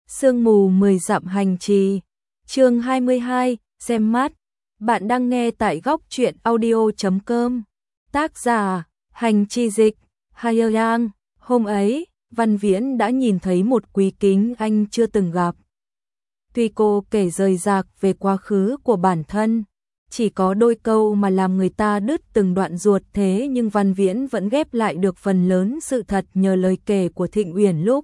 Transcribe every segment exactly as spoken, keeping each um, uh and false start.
Sương mù mười dặm hành trì, chương hai mươi hai, xem mắt. Bạn đang nghe tại góc truyện audio chấm com. Tác giả, Hành Chi Dịch, Hayang. Hôm ấy, Văn Viễn đã nhìn thấy một quý kính anh chưa từng gặp. Tuy cô kể rời rạc về quá khứ của bản thân, chỉ có đôi câu mà làm người ta đứt từng đoạn ruột, thế nhưng Văn Viễn vẫn ghép lại được phần lớn sự thật nhờ lời kể của Thịnh Uyển lúc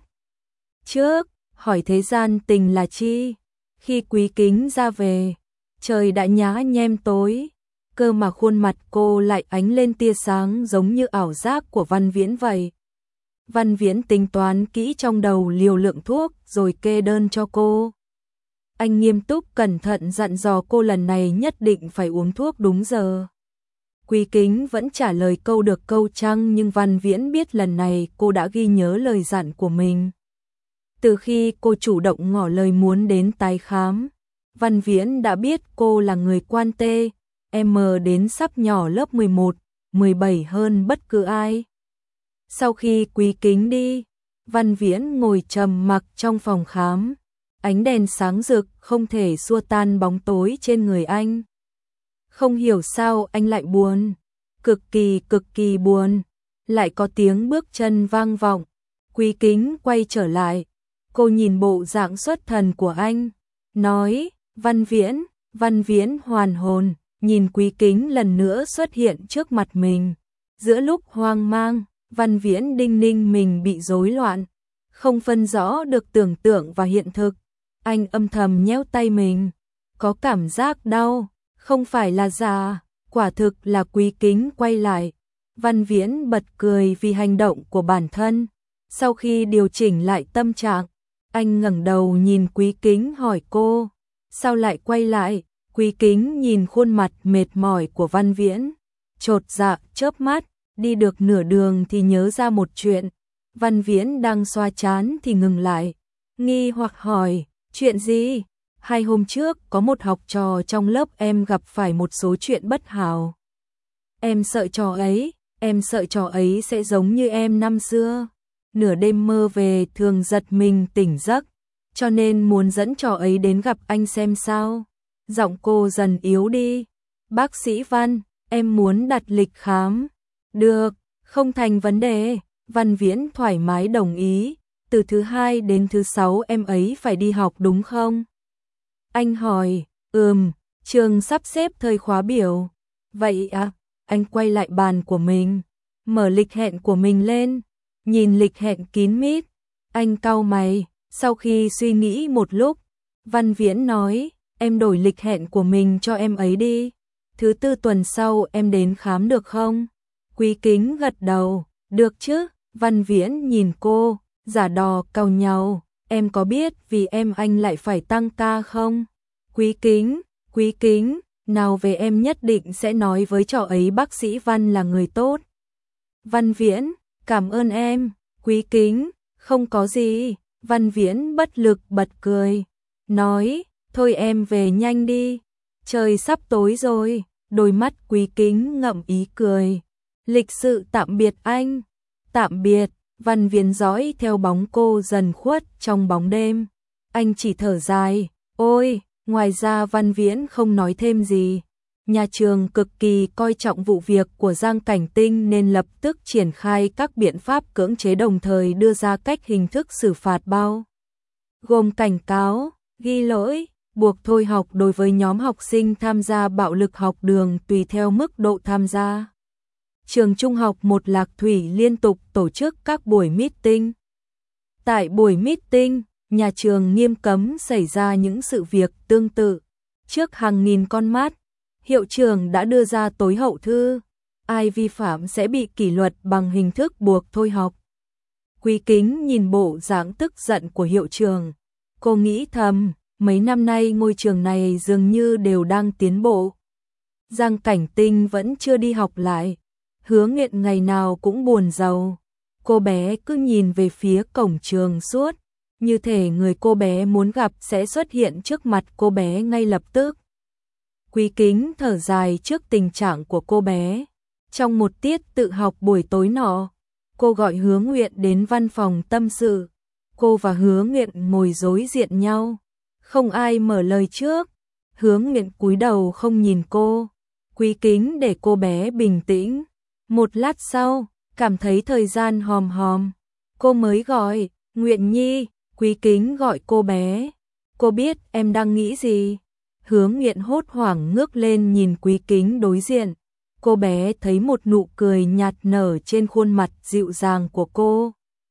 trước. Hỏi thế gian tình là chi? Khi quý kính ra về, trời đã nhá nhem tối, cơ mà khuôn mặt cô lại ánh lên tia sáng giống như ảo giác của Văn Viễn vậy. Văn Viễn tính toán kỹ trong đầu liều lượng thuốc rồi kê đơn cho cô. Anh nghiêm túc cẩn thận dặn dò cô lần này nhất định phải uống thuốc đúng giờ. Quý kính vẫn trả lời câu được câu trăng, nhưng Văn Viễn biết lần này cô đã ghi nhớ lời dặn của mình. Từ khi cô chủ động ngỏ lời muốn đến tái khám, Văn Viễn đã biết cô là người quan tê, em đến sắp nhỏ lớp mười một, mười bảy hơn bất cứ ai. Sau khi quý kính đi, Văn Viễn ngồi trầm mặc trong phòng khám. Ánh đèn sáng rực không thể xua tan bóng tối trên người anh. Không hiểu sao anh lại buồn, cực kỳ cực kỳ buồn. Lại có tiếng bước chân vang vọng. Quý kính quay trở lại. Cô nhìn bộ dạng xuất thần của anh, nói, Văn Viễn. Văn Viễn hoàn hồn, nhìn quý kính lần nữa xuất hiện trước mặt mình. Giữa lúc hoang mang, Văn Viễn đinh ninh mình bị rối loạn, không phân rõ được tưởng tượng và hiện thực. Anh âm thầm nhéo tay mình, có cảm giác đau, không phải là già, quả thực là quý kính quay lại. Văn Viễn bật cười vì hành động của bản thân. Sau khi điều chỉnh lại tâm trạng, anh ngẩng đầu nhìn quý kính hỏi cô, sao lại quay lại? Quý kính nhìn khuôn mặt mệt mỏi của Văn Viễn, chột dạ chớp mắt, đi được nửa đường thì nhớ ra một chuyện. Văn Viễn đang xoa trán thì ngừng lại, nghi hoặc hỏi, chuyện gì? Hai hôm trước có một học trò trong lớp em gặp phải một số chuyện bất hảo. Em sợ trò ấy, em sợ trò ấy sẽ giống như em năm xưa. Nửa đêm mơ về thường giật mình tỉnh giấc, cho nên muốn dẫn trò ấy đến gặp anh xem sao. Giọng cô dần yếu đi. Bác sĩ Văn, em muốn đặt lịch khám. Được, không thành vấn đề. Văn Viễn thoải mái đồng ý. Từ thứ hai đến thứ sáu em ấy phải đi học đúng không? Anh hỏi, ừm, trường sắp xếp thời khóa biểu. Vậy à? Anh quay lại bàn của mình, mở lịch hẹn của mình lên. Nhìn lịch hẹn kín mít, anh cau mày. Sau khi suy nghĩ một lúc, Văn Viễn nói, em đổi lịch hẹn của mình cho em ấy đi. Thứ tư tuần sau em đến khám được không? Quý kính gật đầu, được chứ. Văn Viễn nhìn cô, giả đò cau nhau, em có biết vì em anh lại phải tăng ca không? Quý kính, quý kính, nào về em nhất định sẽ nói với trò ấy bác sĩ Văn là người tốt. Văn Viễn, cảm ơn em. Quý kính, không có gì. Văn Viễn bất lực bật cười, nói, thôi em về nhanh đi, trời sắp tối rồi. Đôi mắt quý kính ngậm ý cười, lịch sự tạm biệt anh. Tạm biệt. Văn Viễn dõi theo bóng cô dần khuất trong bóng đêm. Anh chỉ thở dài, ôi. Ngoài ra Văn Viễn không nói thêm gì. Nhà trường cực kỳ coi trọng vụ việc của Giang Cảnh Tinh nên lập tức triển khai các biện pháp cưỡng chế, đồng thời đưa ra cách hình thức xử phạt bao gồm cảnh cáo, ghi lỗi, buộc thôi học đối với nhóm học sinh tham gia bạo lực học đường tùy theo mức độ tham gia. Trường Trung học một Lạc Thủy liên tục tổ chức các buổi meeting. Tại buổi meeting, nhà trường nghiêm cấm xảy ra những sự việc tương tự. Trước hàng nghìn con mắt, hiệu trưởng đã đưa ra tối hậu thư, ai vi phạm sẽ bị kỷ luật bằng hình thức buộc thôi học. Quý kính nhìn bộ dáng tức giận của hiệu trưởng, cô nghĩ thầm, mấy năm nay ngôi trường này dường như đều đang tiến bộ. Giang Cảnh Tinh vẫn chưa đi học lại, Hứa Nghiện ngày nào cũng buồn rầu. Cô bé cứ nhìn về phía cổng trường suốt, như thể người cô bé muốn gặp sẽ xuất hiện trước mặt cô bé ngay lập tức. Quý kính thở dài trước tình trạng của cô bé. Trong một tiết tự học buổi tối nọ, cô gọi Hứa Nguyện đến văn phòng tâm sự. Cô và Hứa Nguyện ngồi đối diện nhau, không ai mở lời trước. Hứa Nguyện cúi đầu không nhìn cô, Quý Kính để cô bé bình tĩnh. Một lát sau, cảm thấy thời gian hòm hòm, cô mới gọi, Nguyện Nhi. Quý Kính gọi cô bé, cô biết em đang nghĩ gì? Hứa Nguyện hốt hoảng ngước lên nhìn Quý Kính đối diện. Cô bé thấy một nụ cười nhạt nở trên khuôn mặt dịu dàng của cô.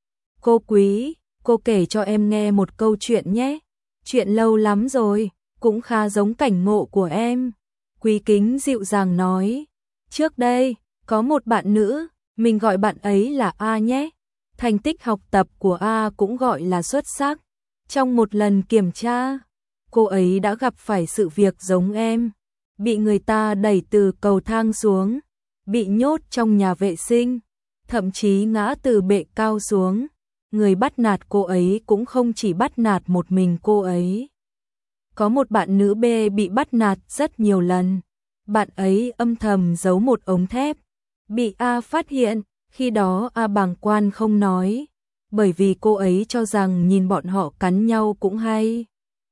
Cô Quý, cô kể cho em nghe một câu chuyện nhé. Chuyện lâu lắm rồi, cũng khá giống cảnh ngộ của em. Quý Kính dịu dàng nói, trước đây, có một bạn nữ, mình gọi bạn ấy là A nhé. Thành tích học tập của A cũng gọi là xuất sắc. Trong một lần kiểm tra, cô ấy đã gặp phải sự việc giống em. Bị người ta đẩy từ cầu thang xuống, bị nhốt trong nhà vệ sinh, thậm chí ngã từ bệ cao xuống. Người bắt nạt cô ấy cũng không chỉ bắt nạt một mình cô ấy. Có một bạn nữ B bị bắt nạt rất nhiều lần. Bạn ấy âm thầm giấu một ống thép, bị A phát hiện, khi đó A bàng quan không nói, bởi vì cô ấy cho rằng nhìn bọn họ cắn nhau cũng hay.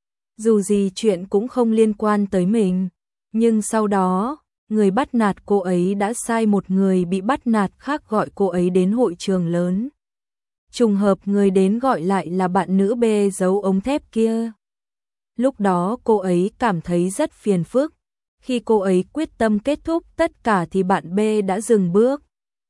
Dù gì chuyện cũng không liên quan tới mình, nhưng sau đó, người bắt nạt cô ấy đã sai một người bị bắt nạt khác gọi cô ấy đến hội trường lớn. Trùng hợp người đến gọi lại là bạn nữ B giấu ống thép kia. Lúc đó cô ấy cảm thấy rất phiền phức. Khi cô ấy quyết tâm kết thúc tất cả thì bạn B đã dừng bước.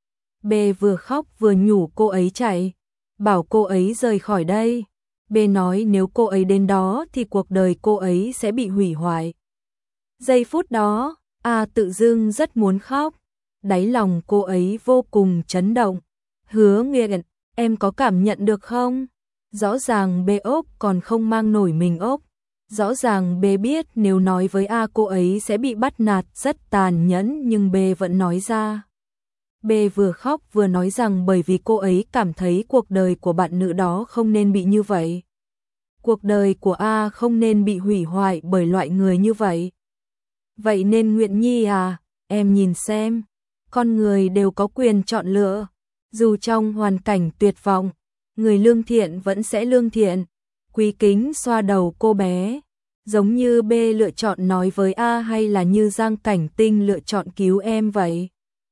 B vừa khóc vừa nhủ cô ấy chạy, bảo cô ấy rời khỏi đây. B nói nếu cô ấy đến đó thì cuộc đời cô ấy sẽ bị hủy hoại. Giây phút đó, A tự dưng rất muốn khóc. Đáy lòng cô ấy vô cùng chấn động. Hứa Nguyện, em có cảm nhận được không? Rõ ràng B ốc còn không mang nổi mình ốc. Rõ ràng B biết nếu nói với A cô ấy sẽ bị bắt nạt rất tàn nhẫn, nhưng B vẫn nói ra. B vừa khóc vừa nói rằng bởi vì cô ấy cảm thấy cuộc đời của bạn nữ đó không nên bị như vậy. Cuộc đời của A không nên bị hủy hoại bởi loại người như vậy. Vậy nên Nguyện Nhi à, em nhìn xem, con người đều có quyền chọn lựa. Dù trong hoàn cảnh tuyệt vọng, người lương thiện vẫn sẽ lương thiện. Quý Kính xoa đầu cô bé, giống như B lựa chọn nói với A hay là như Giang Cảnh Tinh lựa chọn cứu em vậy.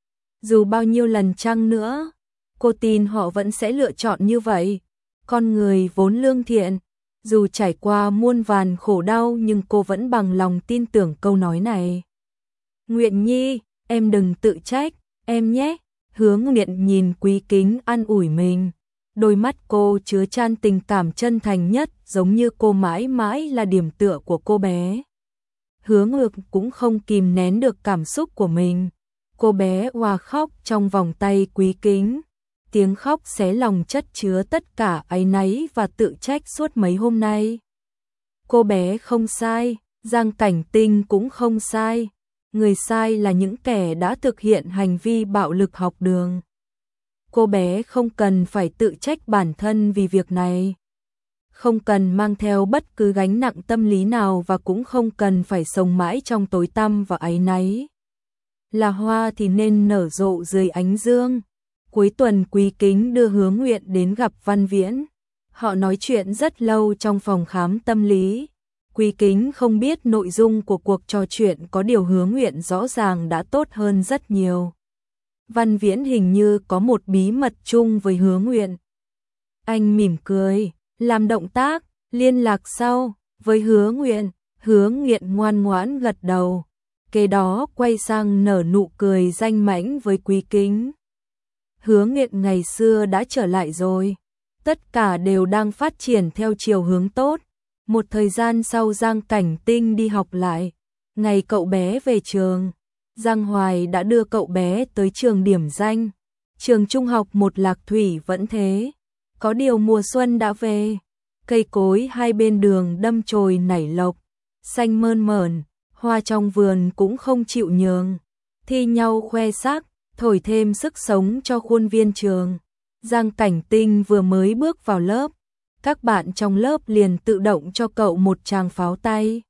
Dù bao nhiêu lần chăng nữa, cô tin họ vẫn sẽ lựa chọn như vậy. Con người vốn lương thiện, dù trải qua muôn vàn khổ đau nhưng cô vẫn bằng lòng tin tưởng câu nói này. Nguyện Nhi, em đừng tự trách, em nhé. Hứa Nguyện nhìn Quý Kính an ủi mình. Đôi mắt cô chứa chan tình cảm chân thành nhất, giống như cô mãi mãi là điểm tựa của cô bé. Hứa Ngược cũng không kìm nén được cảm xúc của mình. Cô bé òa khóc trong vòng tay Quý Kính. Tiếng khóc xé lòng chất chứa tất cả áy náy và tự trách suốt mấy hôm nay. Cô bé không sai, Giang Cảnh Tinh cũng không sai. Người sai là những kẻ đã thực hiện hành vi bạo lực học đường. Cô bé không cần phải tự trách bản thân vì việc này. Không cần mang theo bất cứ gánh nặng tâm lý nào và cũng không cần phải sống mãi trong tối tăm và áy náy. Là hoa thì nên nở rộ dưới ánh dương. Cuối tuần Quý Kính đưa Hứa Nguyện đến gặp Văn Viễn. Họ nói chuyện rất lâu trong phòng khám tâm lý. Quý Kính không biết nội dung của cuộc trò chuyện, có điều Hứa Nguyện rõ ràng đã tốt hơn rất nhiều. Văn Viễn hình như có một bí mật chung với Hứa Nguyện. Anh mỉm cười, làm động tác, liên lạc sau, với Hứa Nguyện. Hứa Nguyện ngoan ngoãn gật đầu. Kế đó quay sang nở nụ cười danh mãnh với Quý Kính. Hứa Nguyện ngày xưa đã trở lại rồi. Tất cả đều đang phát triển theo chiều hướng tốt. Một thời gian sau Giang Cảnh Tinh đi học lại. Ngày cậu bé về trường, Giang Hoài đã đưa cậu bé tới trường điểm danh. Trường trung học một Lạc Thủy vẫn thế. Có điều mùa xuân đã về. Cây cối hai bên đường đâm chồi nảy lộc, xanh mơn mởn, hoa trong vườn cũng không chịu nhường, thi nhau khoe sắc, thổi thêm sức sống cho khuôn viên trường. Giang Cảnh Tinh vừa mới bước vào lớp, các bạn trong lớp liền tự động cho cậu một tràng pháo tay.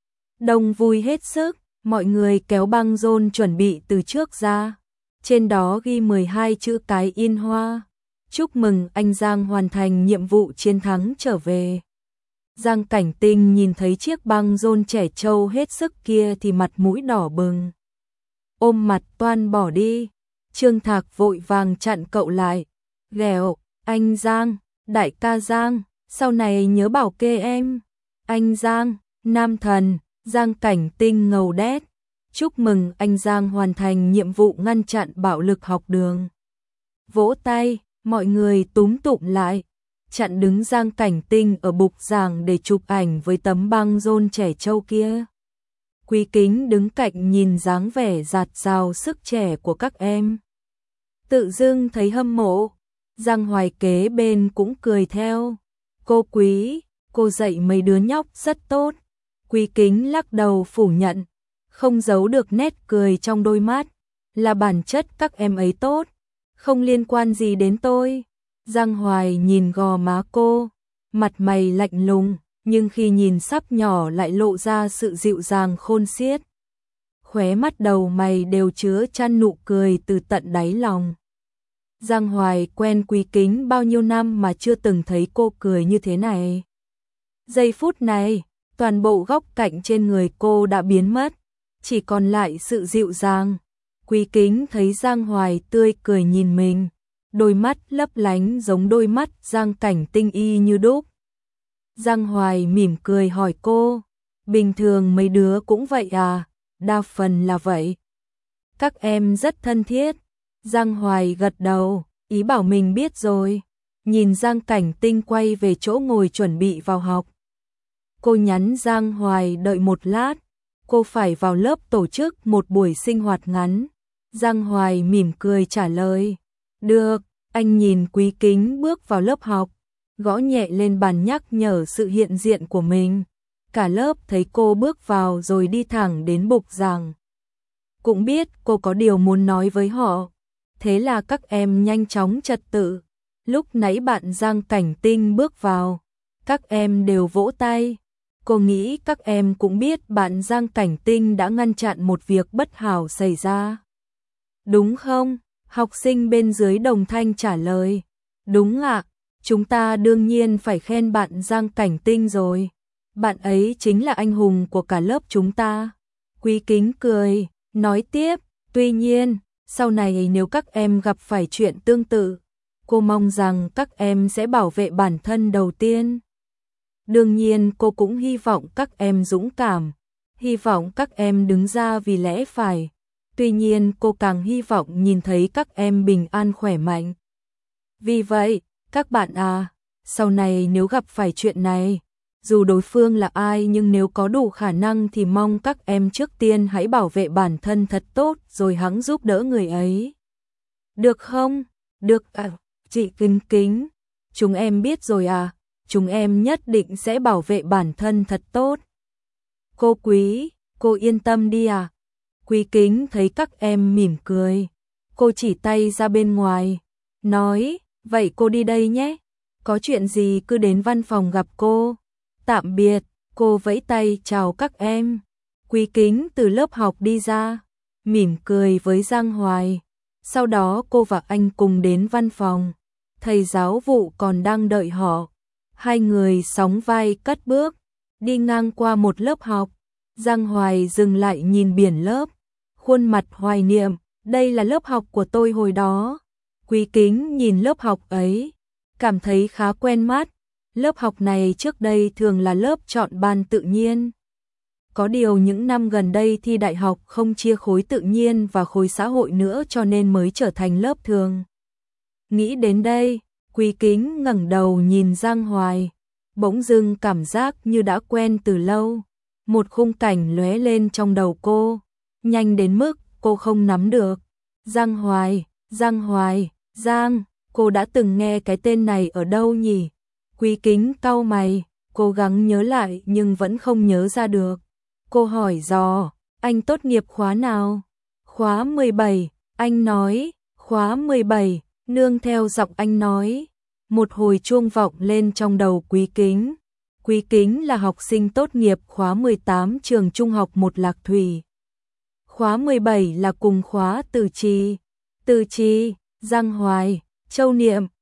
Đông vui hết sức, mọi người kéo băng rôn chuẩn bị từ trước ra. Trên đó ghi mười hai chữ cái in hoa. Chúc mừng anh Giang hoàn thành nhiệm vụ chiến thắng trở về. Giang Cảnh Tinh nhìn thấy chiếc băng rôn trẻ trâu hết sức kia thì mặt mũi đỏ bừng. Ôm mặt toan bỏ đi. Trương Thạc vội vàng chặn cậu lại. Ghẹo, anh Giang, đại ca Giang, sau này nhớ bảo kê em. Anh Giang, nam thần, Giang Cảnh Tinh ngầu đét. Chúc mừng anh Giang hoàn thành nhiệm vụ ngăn chặn bạo lực học đường. Vỗ tay, mọi người túm tụm lại. Chặn đứng Giang Cảnh Tinh ở bục giảng để chụp ảnh với tấm băng rôn trẻ trâu kia. Quý Kính đứng cạnh nhìn dáng vẻ dạt dào sức trẻ của các em. Tự dưng thấy hâm mộ. Giang Hoài kế bên cũng cười theo. Cô Quý, cô dạy mấy đứa nhóc rất tốt. Quý Kính lắc đầu phủ nhận, không giấu được nét cười trong đôi mắt. Là bản chất các em ấy tốt, không liên quan gì đến tôi. Giang Hoài nhìn gò má cô, mặt mày lạnh lùng, nhưng khi nhìn sắp nhỏ lại lộ ra sự dịu dàng khôn xiết. Khóe mắt đầu mày đều chứa chan nụ cười từ tận đáy lòng. Giang Hoài quen Quý Kính bao nhiêu năm mà chưa từng thấy cô cười như thế này. Giây phút này, toàn bộ góc cạnh trên người cô đã biến mất, chỉ còn lại sự dịu dàng. Quý Kính thấy Giang Hoài tươi cười nhìn mình, đôi mắt lấp lánh giống đôi mắt Giang Cảnh Tinh y như đúc. Giang Hoài mỉm cười hỏi cô, bình thường mấy đứa cũng vậy à? Đa phần là vậy. Các em rất thân thiết. Giang Hoài gật đầu, ý bảo mình biết rồi. Nhìn Giang Cảnh Tinh quay về chỗ ngồi chuẩn bị vào học. Cô nhắn Giang Hoài đợi một lát, cô phải vào lớp tổ chức một buổi sinh hoạt ngắn. Giang Hoài mỉm cười trả lời, được. Anh nhìn Quý Kính bước vào lớp học, gõ nhẹ lên bàn nhắc nhở sự hiện diện của mình. Cả lớp thấy cô bước vào rồi đi thẳng đến bục giảng. Cũng biết cô có điều muốn nói với họ, thế là các em nhanh chóng trật tự. Lúc nãy bạn Giang Cảnh Tinh bước vào, các em đều vỗ tay. Cô nghĩ các em cũng biết bạn Giang Cảnh Tinh đã ngăn chặn một việc bất hảo xảy ra. Đúng không? Học sinh bên dưới đồng thanh trả lời. Đúng ạ, chúng ta đương nhiên phải khen bạn Giang Cảnh Tinh rồi. Bạn ấy chính là anh hùng của cả lớp chúng ta. Quý Kính cười, nói tiếp, tuy nhiên, sau này nếu các em gặp phải chuyện tương tự, cô mong rằng các em sẽ bảo vệ bản thân đầu tiên. Đương nhiên cô cũng hy vọng các em dũng cảm, hy vọng các em đứng ra vì lẽ phải. Tuy nhiên cô càng hy vọng nhìn thấy các em bình an khỏe mạnh. Vì vậy, các bạn à, sau này nếu gặp phải chuyện này, dù đối phương là ai nhưng nếu có đủ khả năng thì mong các em trước tiên hãy bảo vệ bản thân thật tốt rồi hẵng giúp đỡ người ấy. Được không? Được à, chị Kính Kính. Chúng em biết rồi à, chúng em nhất định sẽ bảo vệ bản thân thật tốt. Cô Quý, cô yên tâm đi à. Quý Kính thấy các em mỉm cười. Cô chỉ tay ra bên ngoài, nói, vậy cô đi đây nhé. Có chuyện gì cứ đến văn phòng gặp cô. Tạm biệt, cô vẫy tay chào các em. Quý Kính từ lớp học đi ra, mỉm cười với Giang Hoài. Sau đó cô và anh cùng đến văn phòng. Thầy giáo vụ còn đang đợi họ. Hai người sóng vai cất bước, đi ngang qua một lớp học. Giang Hoài dừng lại nhìn biển lớp, khuôn mặt hoài niệm, đây là lớp học của tôi hồi đó. Quý Kính nhìn lớp học ấy, cảm thấy khá quen mắt. Lớp học này trước đây thường là lớp chọn ban tự nhiên. Có điều những năm gần đây thi đại học không chia khối tự nhiên và khối xã hội nữa cho nên mới trở thành lớp thường. Nghĩ đến đây, Quý Kính ngẩng đầu nhìn Giang Hoài, bỗng dưng cảm giác như đã quen từ lâu. Một khung cảnh lóe lên trong đầu cô, nhanh đến mức cô không nắm được. Giang Hoài, Giang Hoài, Giang, cô đã từng nghe cái tên này ở đâu nhỉ? Quý Kính cau mày, cố gắng nhớ lại nhưng vẫn không nhớ ra được. Cô hỏi dò, anh tốt nghiệp khóa nào? Khóa mười bảy, anh nói, khóa mười bảy, nương theo giọng anh nói. Một hồi chuông vọng lên trong đầu Quý Kính. Quý Kính là học sinh tốt nghiệp khóa mười tám trường trung học một Lạc Thủy. Khóa mười bảy là cùng khóa Từ Trì. Từ Trì, Giang Hoài, Châu Niệm,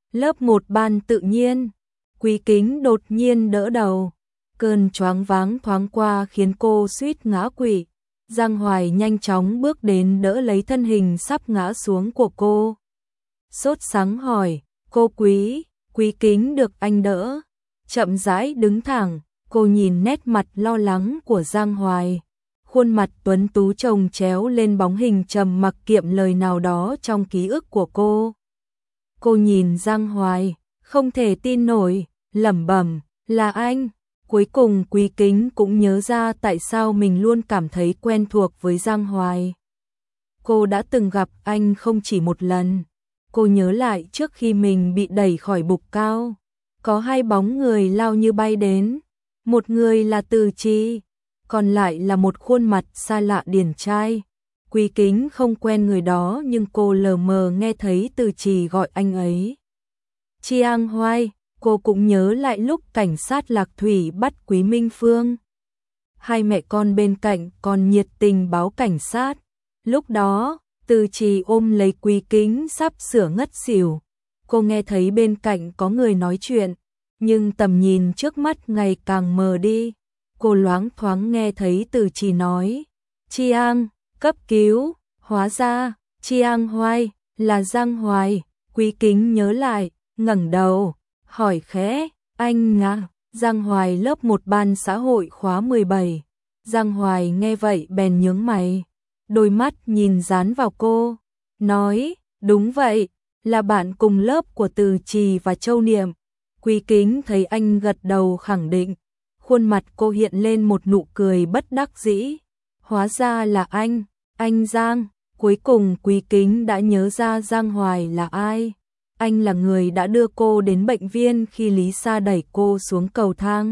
Lớp một ban tự nhiên. Quý Kính đột nhiên đỡ đầu. Cơn choáng váng thoáng qua khiến cô suýt ngã quỵ. Giang Hoài nhanh chóng bước đến đỡ lấy thân hình sắp ngã xuống của cô. Sốt sắng hỏi, cô Quý, Quý Kính được anh đỡ. Chậm rãi đứng thẳng, cô nhìn nét mặt lo lắng của Giang Hoài. Khuôn mặt tuấn tú chồng chéo lên bóng hình trầm mặc kiệm lời nào đó trong ký ức của cô. Cô nhìn Giang Hoài, không thể tin nổi, lẩm bẩm, là anh. Cuối cùng Quý Kính cũng nhớ ra tại sao mình luôn cảm thấy quen thuộc với Giang Hoài. Cô đã từng gặp anh không chỉ một lần. Cô nhớ lại trước khi mình bị đẩy khỏi bục cao, có hai bóng người lao như bay đến. Một người là Từ Chi, còn lại là một khuôn mặt xa lạ điển trai. Quý Kính không quen người đó nhưng cô lờ mờ nghe thấy Từ Chi gọi anh ấy Chiang Hoài. Cô cũng nhớ lại lúc cảnh sát Lạc Thủy bắt Quý Minh Phương. Hai mẹ con bên cạnh còn nhiệt tình báo cảnh sát. Lúc đó, Từ Chi ôm lấy Quý Kính sắp sửa ngất xỉu. Cô nghe thấy bên cạnh có người nói chuyện, nhưng tầm nhìn trước mắt ngày càng mờ đi. Cô loáng thoáng nghe thấy Từ Chi nói, Chiang, cấp cứu, hóa ra, Chiang Hoài, là Giang Hoài. Quý Kính nhớ lại, ngẩng đầu, hỏi khẽ, anh à? Giang Hoài lớp một ban xã hội khóa mười bảy. Giang Hoài nghe vậy bèn nhướng mày, đôi mắt nhìn dán vào cô, nói, đúng vậy, là bạn cùng lớp của Từ Chi và Châu Niệm. Quý Kính thấy anh gật đầu khẳng định, khuôn mặt cô hiện lên một nụ cười bất đắc dĩ. Hóa ra là anh, anh Giang. Cuối cùng Quý Kính đã nhớ ra Giang Hoài là ai. Anh là người đã đưa cô đến bệnh viện khi Lý Sa đẩy cô xuống cầu thang.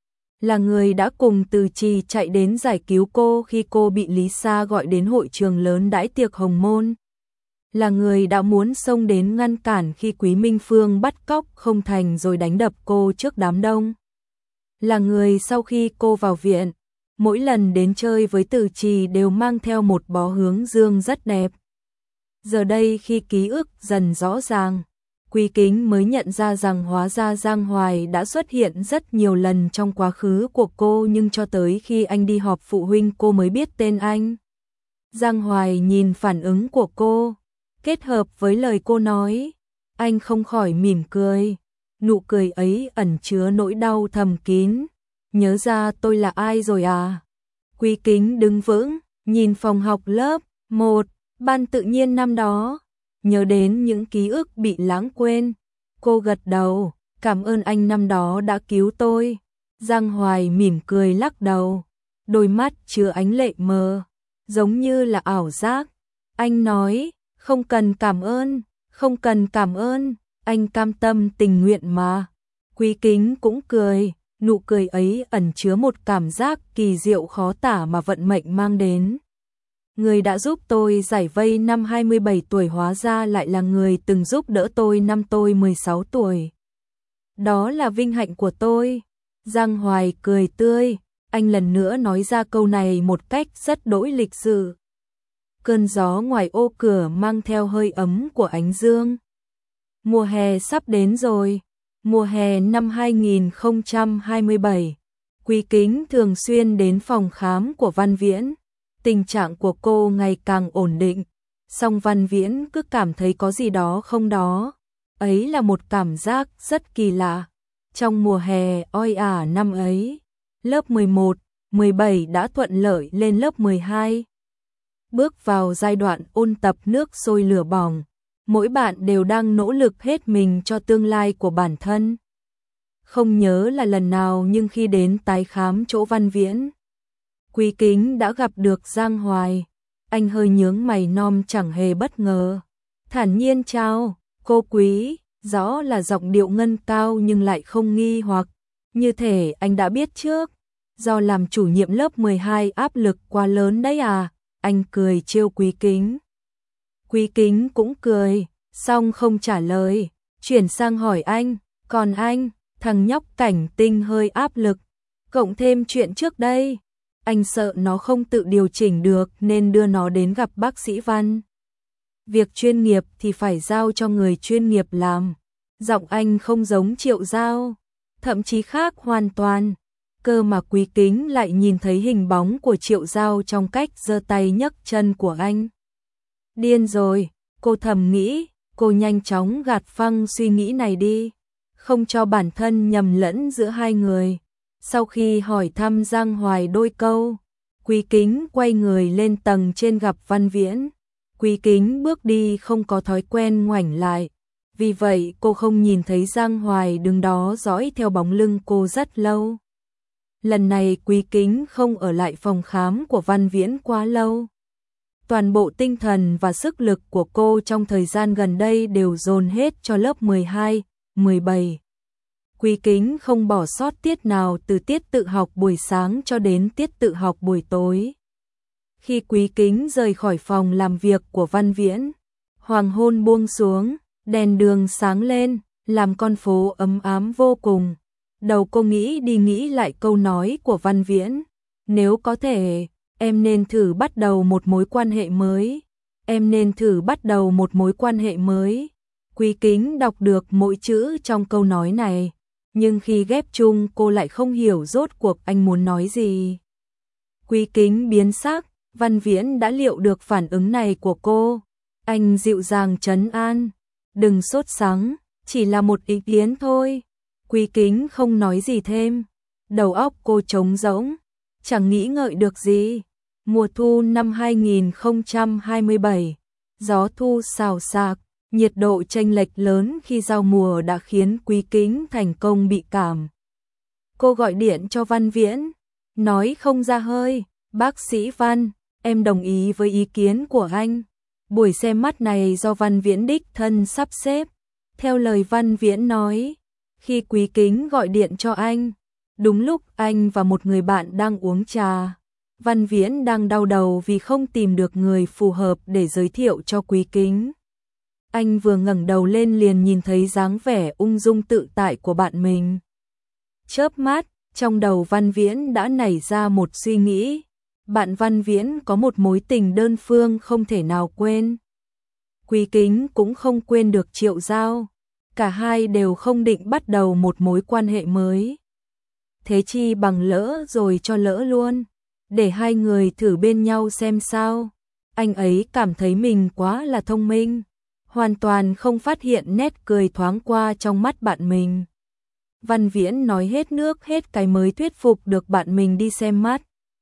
Là người đã cùng Từ Chi chạy đến giải cứu cô khi cô bị Lý Sa gọi đến hội trường lớn đãi tiệc hồng môn. Là người đã muốn xông đến ngăn cản khi Quý Minh Phương bắt cóc không thành rồi đánh đập cô trước đám đông. Là người sau khi cô vào viện, mỗi lần đến chơi với Từ Chi đều mang theo một bó hướng dương rất đẹp. Giờ đây khi ký ức dần rõ ràng, Quý Kính mới nhận ra rằng hóa ra Giang Hoài đã xuất hiện rất nhiều lần trong quá khứ của cô, nhưng cho tới khi anh đi họp phụ huynh cô mới biết tên anh. Giang Hoài nhìn phản ứng của cô, kết hợp với lời cô nói, anh không khỏi mỉm cười. Nụ cười ấy ẩn chứa nỗi đau thầm kín. Nhớ ra tôi là ai rồi à? Quý Kính đứng vững, nhìn phòng học lớp một, ban tự nhiên năm đó. Nhớ đến những ký ức bị lãng quên. Cô gật đầu, cảm ơn anh năm đó đã cứu tôi. Giang Hoài mỉm cười lắc đầu, đôi mắt chứa ánh lệ mờ, giống như là ảo giác. Anh nói, không cần cảm ơn, không cần cảm ơn, anh cam tâm tình nguyện mà. Quý Kính cũng cười, nụ cười ấy ẩn chứa một cảm giác kỳ diệu khó tả mà vận mệnh mang đến. Người đã giúp tôi giải vây năm hai mươi bảy tuổi hóa ra lại là người từng giúp đỡ tôi năm tôi mười sáu tuổi. Đó là vinh hạnh của tôi. Giang Hoài cười tươi, anh lần nữa nói ra câu này một cách rất đỗi lịch sự. Cơn gió ngoài ô cửa mang theo hơi ấm của ánh dương. Mùa hè sắp đến rồi. Mùa hè năm hai nghìn không trăm hai mươi bảy, Quý Kính thường xuyên đến phòng khám của Văn Viễn. Tình trạng của cô ngày càng ổn định, song Văn Viễn cứ cảm thấy có gì đó không đó. Ấy là một cảm giác rất kỳ lạ. Trong mùa hè oi ả năm ấy, lớp mười một, mười bảy đã thuận lợi lên lớp mười hai. Bước vào giai đoạn ôn tập nước sôi lửa bỏng, mỗi bạn đều đang nỗ lực hết mình cho tương lai của bản thân. Không nhớ là lần nào nhưng khi đến tái khám chỗ Văn Viễn, Quý Kính đã gặp được Giang Hoài. Anh hơi nhướng mày nom chẳng hề bất ngờ. Thản nhiên chào, cô Quý, rõ là giọng điệu ngân cao nhưng lại không nghi hoặc. Như thể anh đã biết trước. Do làm chủ nhiệm lớp mười hai áp lực quá lớn đấy à? Anh cười trêu Quý Kính. Quý Kính cũng cười, xong không trả lời, chuyển sang hỏi anh, còn anh, thằng nhóc Cảnh Tinh hơi áp lực, cộng thêm chuyện trước đây, anh sợ nó không tự điều chỉnh được nên đưa nó đến gặp bác sĩ Văn. Việc chuyên nghiệp thì phải giao cho người chuyên nghiệp làm. Giọng anh không giống Triệu Giao, thậm chí khác hoàn toàn. Cơ mà Quý Kính lại nhìn thấy hình bóng của Triệu Giao trong cách giơ tay nhấc chân của anh. Điên rồi, cô thầm nghĩ, cô nhanh chóng gạt phăng suy nghĩ này đi, không cho bản thân nhầm lẫn giữa hai người. Sau khi hỏi thăm Giang Hoài đôi câu, Quý Kính quay người lên tầng trên gặp Văn Viễn. Quý Kính bước đi không có thói quen ngoảnh lại, vì vậy cô không nhìn thấy Giang Hoài đứng đó dõi theo bóng lưng cô rất lâu. Lần này Quý Kính không ở lại phòng khám của Văn Viễn quá lâu. Toàn bộ tinh thần và sức lực của cô trong thời gian gần đây đều dồn hết cho lớp mười hai, mười bảy. Quý Kính không bỏ sót tiết nào từ tiết tự học buổi sáng cho đến tiết tự học buổi tối. Khi Quý Kính rời khỏi phòng làm việc của Văn Viễn, hoàng hôn buông xuống, đèn đường sáng lên, làm con phố ấm ám vô cùng. Đầu cô nghĩ đi nghĩ lại câu nói của Văn Viễn, nếu có thể, em nên thử bắt đầu một mối quan hệ mới. Em nên thử bắt đầu một mối quan hệ mới. Quý Kính đọc được mỗi chữ trong câu nói này, nhưng khi ghép chung cô lại không hiểu rốt cuộc anh muốn nói gì. Quý Kính biến sắc, Văn Viễn đã liệu được phản ứng này của cô. Anh dịu dàng trấn an, đừng sốt sắng, chỉ là một ý kiến thôi. Quý Kính không nói gì thêm, đầu óc cô trống rỗng, chẳng nghĩ ngợi được gì. Mùa thu năm hai nghìn không trăm hai mươi bảy, gió thu xào xạc, nhiệt độ chênh lệch lớn khi giao mùa đã khiến Quý Kính thành công bị cảm. Cô gọi điện cho Văn Viễn, nói không ra hơi, bác sĩ Văn, em đồng ý với ý kiến của anh. Buổi xem mắt này do Văn Viễn đích thân sắp xếp. Theo lời Văn Viễn nói, khi Quý Kính gọi điện cho anh, đúng lúc anh và một người bạn đang uống trà. Văn Viễn đang đau đầu vì không tìm được người phù hợp để giới thiệu cho Quý Kính. Anh vừa ngẩng đầu lên liền nhìn thấy dáng vẻ ung dung tự tại của bạn mình. Chớp mắt, trong đầu Văn Viễn đã nảy ra một suy nghĩ. Bạn Văn Viễn có một mối tình đơn phương không thể nào quên. Quý Kính cũng không quên được Triệu Giao. Cả hai đều không định bắt đầu một mối quan hệ mới. Thế chi bằng lỡ rồi cho lỡ luôn, để hai người thử bên nhau xem sao. Anh ấy cảm thấy mình quá là thông minh, hoàn toàn không phát hiện nét cười thoáng qua trong mắt bạn mình. Văn Viễn nói hết nước hết cái mới thuyết phục được bạn mình đi xem mắt.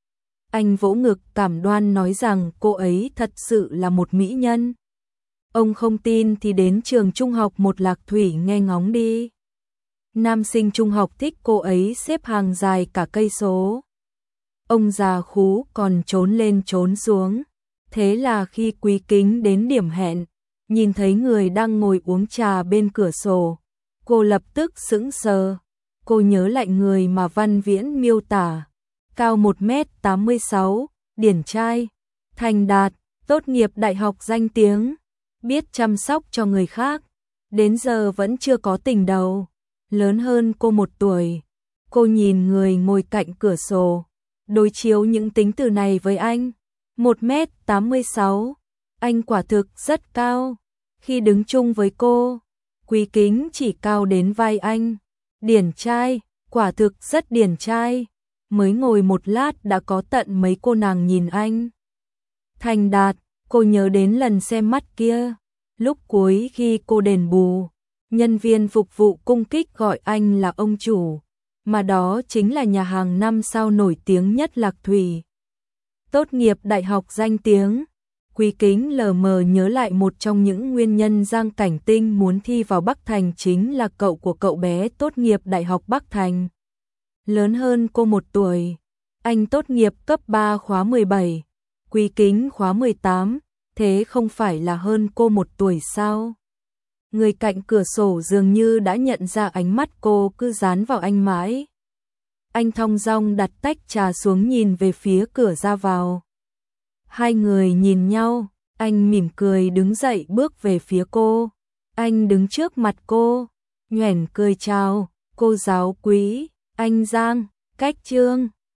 Anh vỗ ngực cảm đoan nói rằng cô ấy thật sự là một mỹ nhân. Ông không tin thì đến trường trung học một Lạc Thủy nghe ngóng đi. Nam sinh trung học thích cô ấy xếp hàng dài cả cây số. Ông già khú còn trốn lên trốn xuống. Thế là khi Quý Kính đến điểm hẹn, nhìn thấy người đang ngồi uống trà bên cửa sổ, cô lập tức sững sờ. Cô nhớ lại người mà Văn Viễn miêu tả, cao một mét tám mươi sáu, điển trai, thành đạt, tốt nghiệp đại học danh tiếng, biết chăm sóc cho người khác, đến giờ vẫn chưa có tình đầu, lớn hơn cô một tuổi. Cô nhìn người ngồi cạnh cửa sổ, đối chiếu những tính từ này với anh. một mét tám mươi sáu, anh quả thực rất cao. Khi đứng chung với cô, Quý Kính chỉ cao đến vai anh. Điển trai, quả thực rất điển trai. Mới ngồi một lát đã có tận mấy cô nàng nhìn anh. Thành đạt, cô nhớ đến lần xem mắt kia. Lúc cuối khi cô đền bù, nhân viên phục vụ cung kích gọi anh là ông chủ, mà đó chính là nhà hàng năm sao nổi tiếng nhất Lạc Thủy. Tốt nghiệp đại học danh tiếng, Quý Kính lờ mờ nhớ lại một trong những nguyên nhân Giang Cảnh Tinh muốn thi vào Bắc Thành chính là cậu của cậu bé tốt nghiệp đại học Bắc Thành. Lớn hơn cô một tuổi, anh tốt nghiệp cấp ba khóa mười bảy, Quý Kính khóa mười tám, thế không phải là hơn cô một tuổi sao? Người cạnh cửa sổ dường như đã nhận ra ánh mắt cô cứ dán vào anh mãi. Anh thong dong đặt tách trà xuống nhìn về phía cửa ra vào. Hai người nhìn nhau, anh mỉm cười đứng dậy bước về phía cô. Anh đứng trước mặt cô, nhoẻn cười chào, cô giáo Quý, anh Giang, cách Trương.